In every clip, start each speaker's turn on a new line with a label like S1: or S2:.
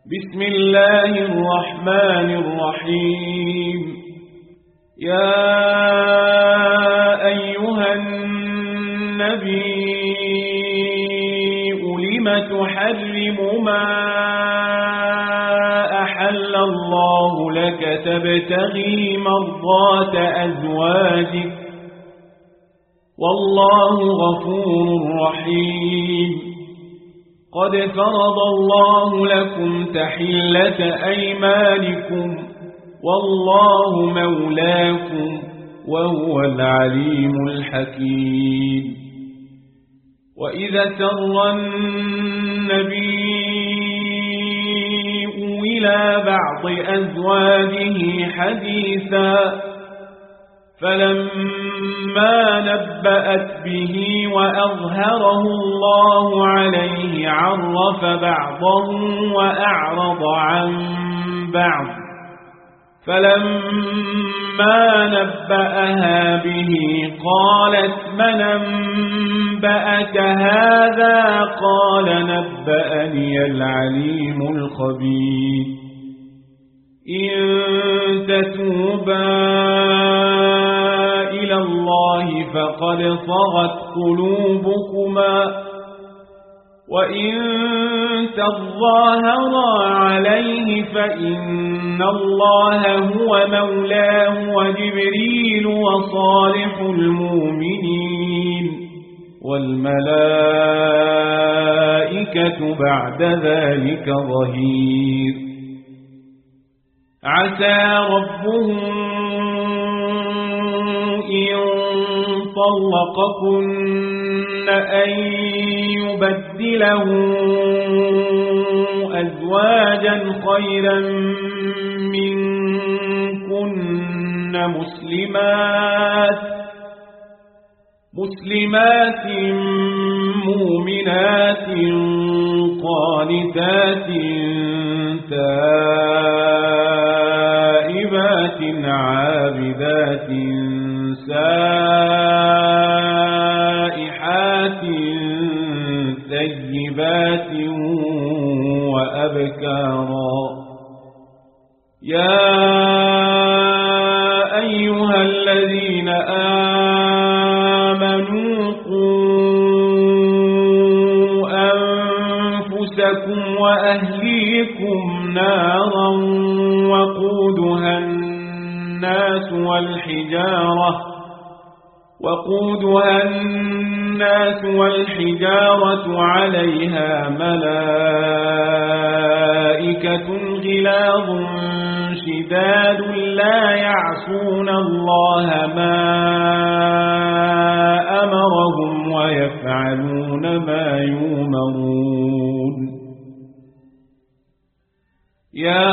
S1: بسم الله الرحمن الرحيم. يا أيها النبي لم تحرم ما أحل الله لك تبتغي مرضات أزواجك والله غفور رحيم. قد فرض الله لكم تحلة أيمانكم والله مولاكم وهو العليم الحكيم. وإذا سر النبي إلى بعض أزواجه حديثا فلما نبأت به وأظهره الله عليه عرف بعضه وأعرض عن بعض. فلما نبأها به قالت من أنبأك هذا؟ قال نبأني العليم الخبير. إن تتوبا إلى الله فقد صغت قلوبكما وإن تظاهرا عليه فإن الله هو مولاه وجبريل وصالح المؤمنين والملائكة بعد ذلك ظهير. عسى ربه إن طلقكن أن يبدله أزواجا خيرا منكن مسلمات مؤمنات قانتات تائبات عابدات سائحات ثيبات وأبكارا. يا أيها الذين آمنوا قوا أنفسكم وأهليكم نارا وقودها الناس والحجارة عليها ملائكة غلاظ شداد لا يعصون الله ما أمرهم ويفعلون ما يؤمرون. يا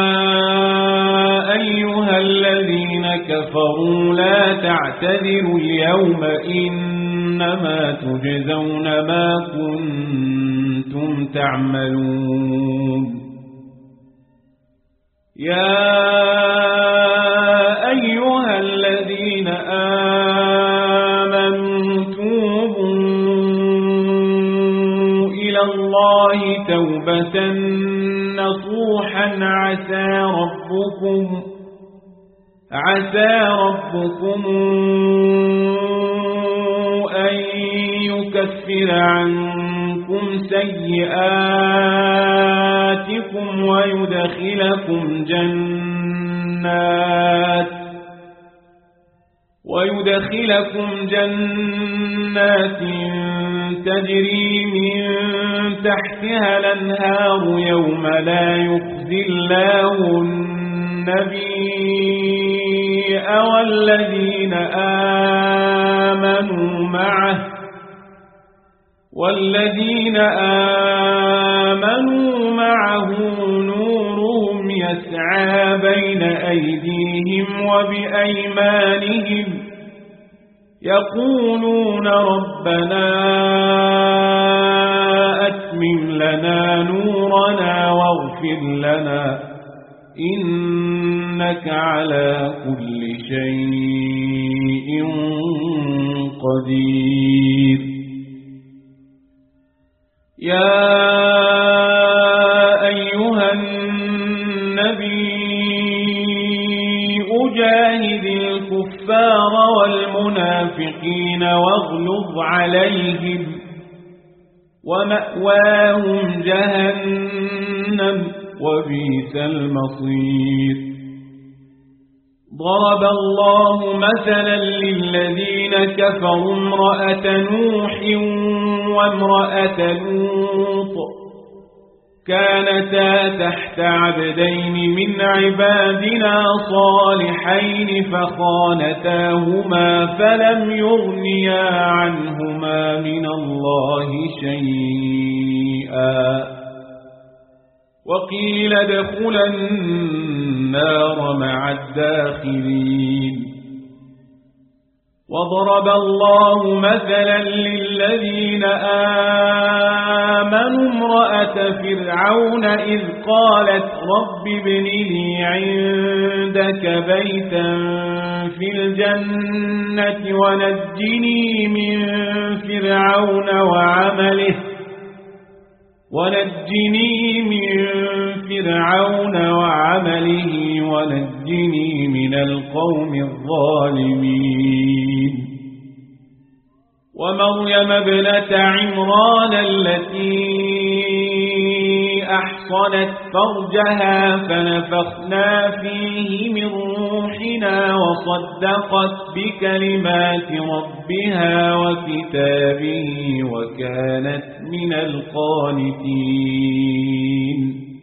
S1: أيها الذين كفروا لا تعتذروا اليوم إنما تجزون ما كنتم تعملون. يا أيها الذين آمنوا توبوا إلى الله توبة نصوحا عسى ربكم أن يكفر عنكم سيئاتكم ويدخلكم جنات تجري من تحتها الأنهار يوم لا يخزي الله النبي والذين آمنوا معه نورهم يسعى بين أيديهم وبأيمانهم يقولون ربنا أتمم لنا نورنا واغفر لنا إنك على كل شيء قدير. يا أيها الكفار والمنافقين واغلظ عليهم ومأواهم جهنم وبئس المصير. ضرب الله مثلا للذين كفروا امرأة نوح وامرأة لوط كانتا تحت عبدين من عبادنا صالحين فخانتاهما فلم يغنيا عنهما من الله شيئا وقيل ادخلا النار مع الداخلين. وضرب الله مثلا للذين آمنوا امرأة فرعون إذ قالت رب ابن لي عندك بيتا في الجنة ونجني من فرعون وعمله ونجني من القوم الظالمين. ومريم ابنة عمران التي أحصنت فرجها فنفخنا فيه من روحنا وصدقت بكلمات ربها وكتابه وكانت من القانتين.